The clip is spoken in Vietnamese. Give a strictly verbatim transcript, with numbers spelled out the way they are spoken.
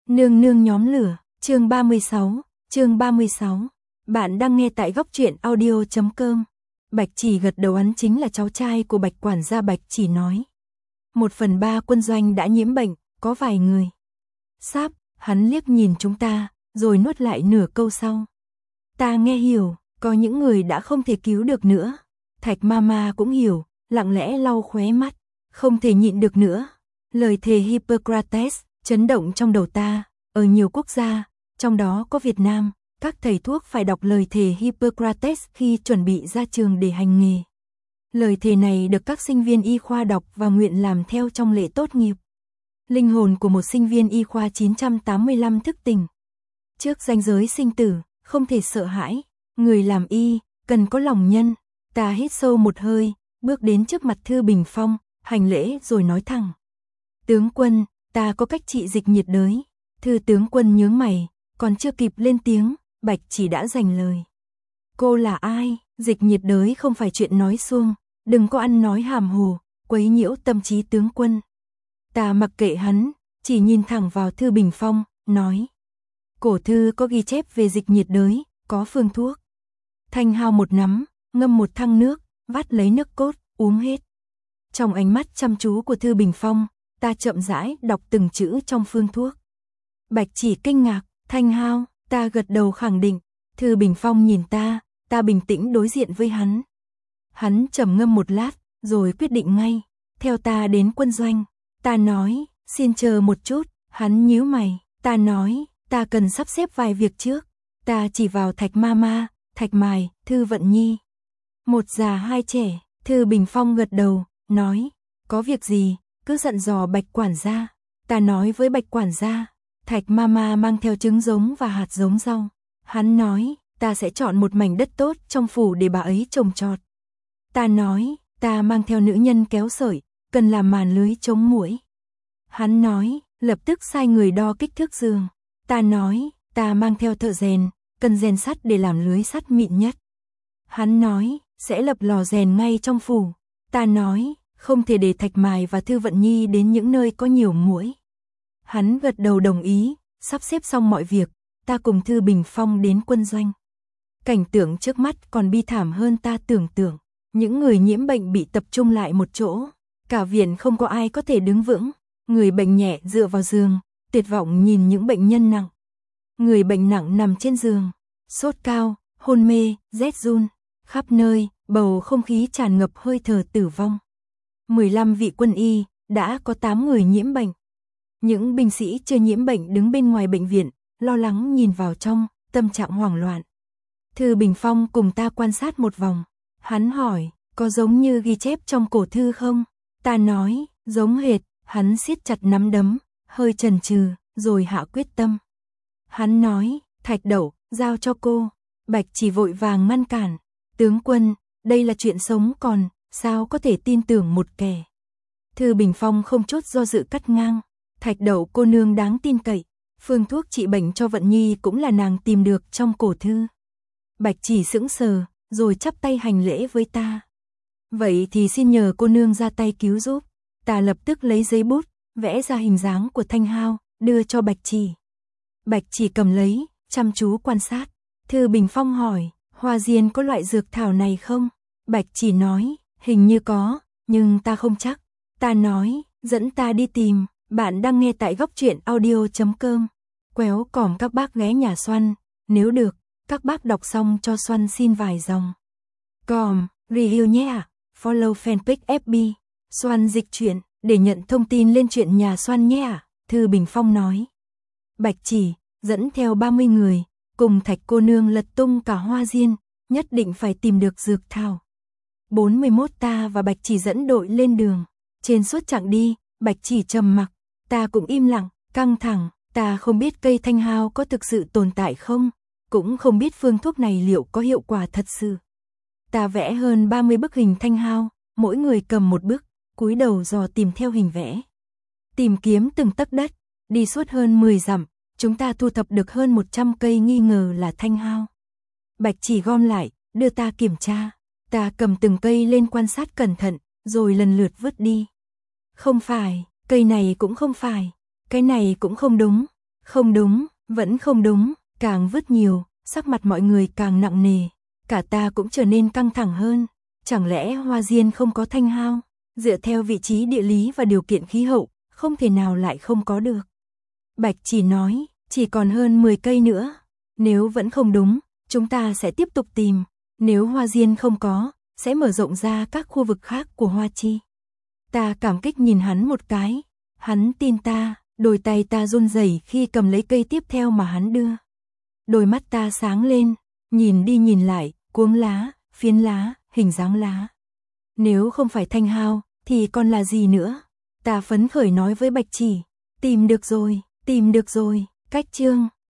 Nương nương nhóm lửa, chương ba mươi sáu, chương ba mươi sáu. Bạn đang nghe tại góc truyện audio chấm com. Bạch Chỉ gật đầu, hắn chính là cháu trai của Bạch quản gia. Bạch Chỉ nói. Một phần ba quân doanh đã nhiễm bệnh, có vài người. Sáp, hắn liếc nhìn chúng ta, rồi nuốt lại nửa câu sau. Ta nghe hiểu, có những người đã không thể cứu được nữa. Thạch Mama cũng hiểu, lặng lẽ lau khóe mắt, không thể nhịn được nữa. Lời thề Hippocrates chấn động trong đầu ta, ở nhiều quốc gia, trong đó có Việt Nam, các thầy thuốc phải đọc lời thề Hippocrates khi chuẩn bị ra trường để hành nghề. Lời thề này được các sinh viên y khoa đọc và nguyện làm theo trong lễ tốt nghiệp. Linh hồn của một sinh viên y khoa chín trăm tám mươi lăm thức tỉnh. Trước ranh giới sinh tử, không thể sợ hãi, người làm y, cần có lòng nhân. Ta hít sâu một hơi, bước đến trước mặt Thư Bình Phong, hành lễ rồi nói thẳng. Tướng quân, ta có cách trị dịch nhiệt đới. Thư tướng quân nhướng mày, còn chưa kịp lên tiếng, Bạch Chỉ đã giành lời. Cô là ai? Dịch nhiệt đới không phải chuyện nói suông, đừng có ăn nói hàm hồ, quấy nhiễu tâm trí tướng quân. Ta mặc kệ hắn, chỉ nhìn thẳng vào Thư Bình Phong, nói. Cổ thư có ghi chép về dịch nhiệt đới, có phương thuốc. Thanh hao một nắm, ngâm một thăng nước, vắt lấy nước cốt, uống hết. Trong ánh mắt chăm chú của Thư Bình Phong, ta chậm rãi đọc từng chữ trong phương thuốc. Bạch Chỉ kinh ngạc, thanh hao, ta gật đầu khẳng định. Thư Bình Phong nhìn ta, ta bình tĩnh đối diện với hắn. Hắn trầm ngâm một lát, rồi quyết định ngay, theo ta đến quân doanh. Ta nói, xin chờ một chút, hắn nhíu mày, ta nói, ta cần sắp xếp vài việc trước. Ta chỉ vào Thạch Mama, Thạch Mài, Thư Vận Nhi. Một già hai trẻ, Thư Bình Phong gật đầu, nói, có việc gì, cứ dặn dò Bạch quản gia. Ta nói với Bạch quản gia, Thạch Mama mang theo trứng giống và hạt giống rau. Hắn nói, ta sẽ chọn một mảnh đất tốt trong phủ để bà ấy trồng trọt. Ta nói, ta mang theo nữ nhân kéo sợi, cần làm màn lưới chống muỗi. Hắn nói, lập tức sai người đo kích thước giường. Ta nói, ta mang theo thợ rèn, cần rèn sắt để làm lưới sắt mịn nhất. Hắn nói, sẽ lập lò rèn ngay trong phủ. Ta nói, không thể để Thạch Mài và Thư Vận Nhi đến những nơi có nhiều muỗi. Hắn gật đầu đồng ý, sắp xếp xong mọi việc, ta cùng Thư Bình Phong đến quân doanh. Cảnh tượng trước mắt còn bi thảm hơn ta tưởng tượng. Những người nhiễm bệnh bị tập trung lại một chỗ, cả viện không có ai có thể đứng vững. Người bệnh nhẹ dựa vào giường, tuyệt vọng nhìn những bệnh nhân nặng. Người bệnh nặng nằm trên giường, sốt cao, hôn mê, rét run, khắp nơi, bầu không khí tràn ngập hơi thở tử vong. mười lăm vị quân y, đã có tám người nhiễm bệnh. Những binh sĩ chưa nhiễm bệnh đứng bên ngoài bệnh viện, lo lắng nhìn vào trong, tâm trạng hoảng loạn. Thư Bình Phong cùng ta quan sát một vòng. Hắn hỏi, có giống như ghi chép trong cổ thư không? Ta nói, giống hệt. Hắn siết chặt nắm đấm, hơi chần chừ, rồi hạ quyết tâm. Hắn nói, Thạch Đậu, giao cho cô. Bạch Chỉ vội vàng ngăn cản. Tướng quân, đây là chuyện sống còn, sao có thể tin tưởng một kẻ. Thư Bình Phong không chút do dự cắt ngang. Thạch Đậu cô nương đáng tin cậy. Phương thuốc trị bệnh cho Vận Nhi cũng là nàng tìm được trong cổ thư. Bạch Chỉ sững sờ, rồi chắp tay hành lễ với ta. Vậy thì xin nhờ cô nương ra tay cứu giúp. Ta lập tức lấy giấy bút, vẽ ra hình dáng của thanh hao, đưa cho Bạch Chỉ. Bạch Chỉ cầm lấy, chăm chú quan sát. Thư Bình Phong hỏi, hoa diên có loại dược thảo này không? Bạch Chỉ nói, hình như có, nhưng ta không chắc. Ta nói, dẫn ta đi tìm. Bạn đang nghe tại góc truyện audio chấm com. Quéo còm các bác ghé nhà Xoăn, nếu được, các bác đọc xong cho Xoăn xin vài dòng. Còm, review nhé ạ. Follow fanpage ép bê. Xoăn dịch truyện, để nhận thông tin lên truyện nhà Xoăn nhé ạ. Thư Bình Phong nói. Bạch Chỉ, dẫn theo ba mươi người, cùng Thạch cô nương lật tung cả hoa diên, nhất định phải tìm được dược thảo. bốn mươi mốt ta và Bạch Chỉ dẫn đội lên đường. Trên suốt chặng đi, Bạch Chỉ trầm mặc, ta cũng im lặng, căng thẳng, ta không biết cây thanh hao có thực sự tồn tại không, cũng không biết phương thuốc này liệu có hiệu quả thật sự. Ta vẽ hơn ba mươi bức hình thanh hao, mỗi người cầm một bức, cúi đầu dò tìm theo hình vẽ. Tìm kiếm từng tấc đất, đi suốt hơn mười dặm, chúng ta thu thập được hơn một trăm cây nghi ngờ là thanh hao. Bạch Chỉ gom lại, đưa ta kiểm tra. Ta cầm từng cây lên quan sát cẩn thận, rồi lần lượt vứt đi. Không phải, cây này cũng không phải, cái này cũng không đúng. Không đúng, vẫn không đúng, càng vứt nhiều, sắc mặt mọi người càng nặng nề. Cả ta cũng trở nên căng thẳng hơn. Chẳng lẽ Hoa Diên không có thanh hao? Dựa theo vị trí địa lý và điều kiện khí hậu, không thể nào lại không có được. Bạch Chỉ nói, chỉ còn hơn mười cây nữa. Nếu vẫn không đúng, chúng ta sẽ tiếp tục tìm. Nếu Hoa Diên không có, sẽ mở rộng ra các khu vực khác của Hoa Chi. Ta cảm kích nhìn hắn một cái. Hắn tin ta, đôi tay ta run rẩy khi cầm lấy cây tiếp theo mà hắn đưa. Đôi mắt ta sáng lên, nhìn đi nhìn lại, cuống lá, phiến lá, hình dáng lá. Nếu không phải thanh hao, thì còn là gì nữa? Ta phấn khởi nói với Bạch Chỉ, tìm được rồi, tìm được rồi, cách chương.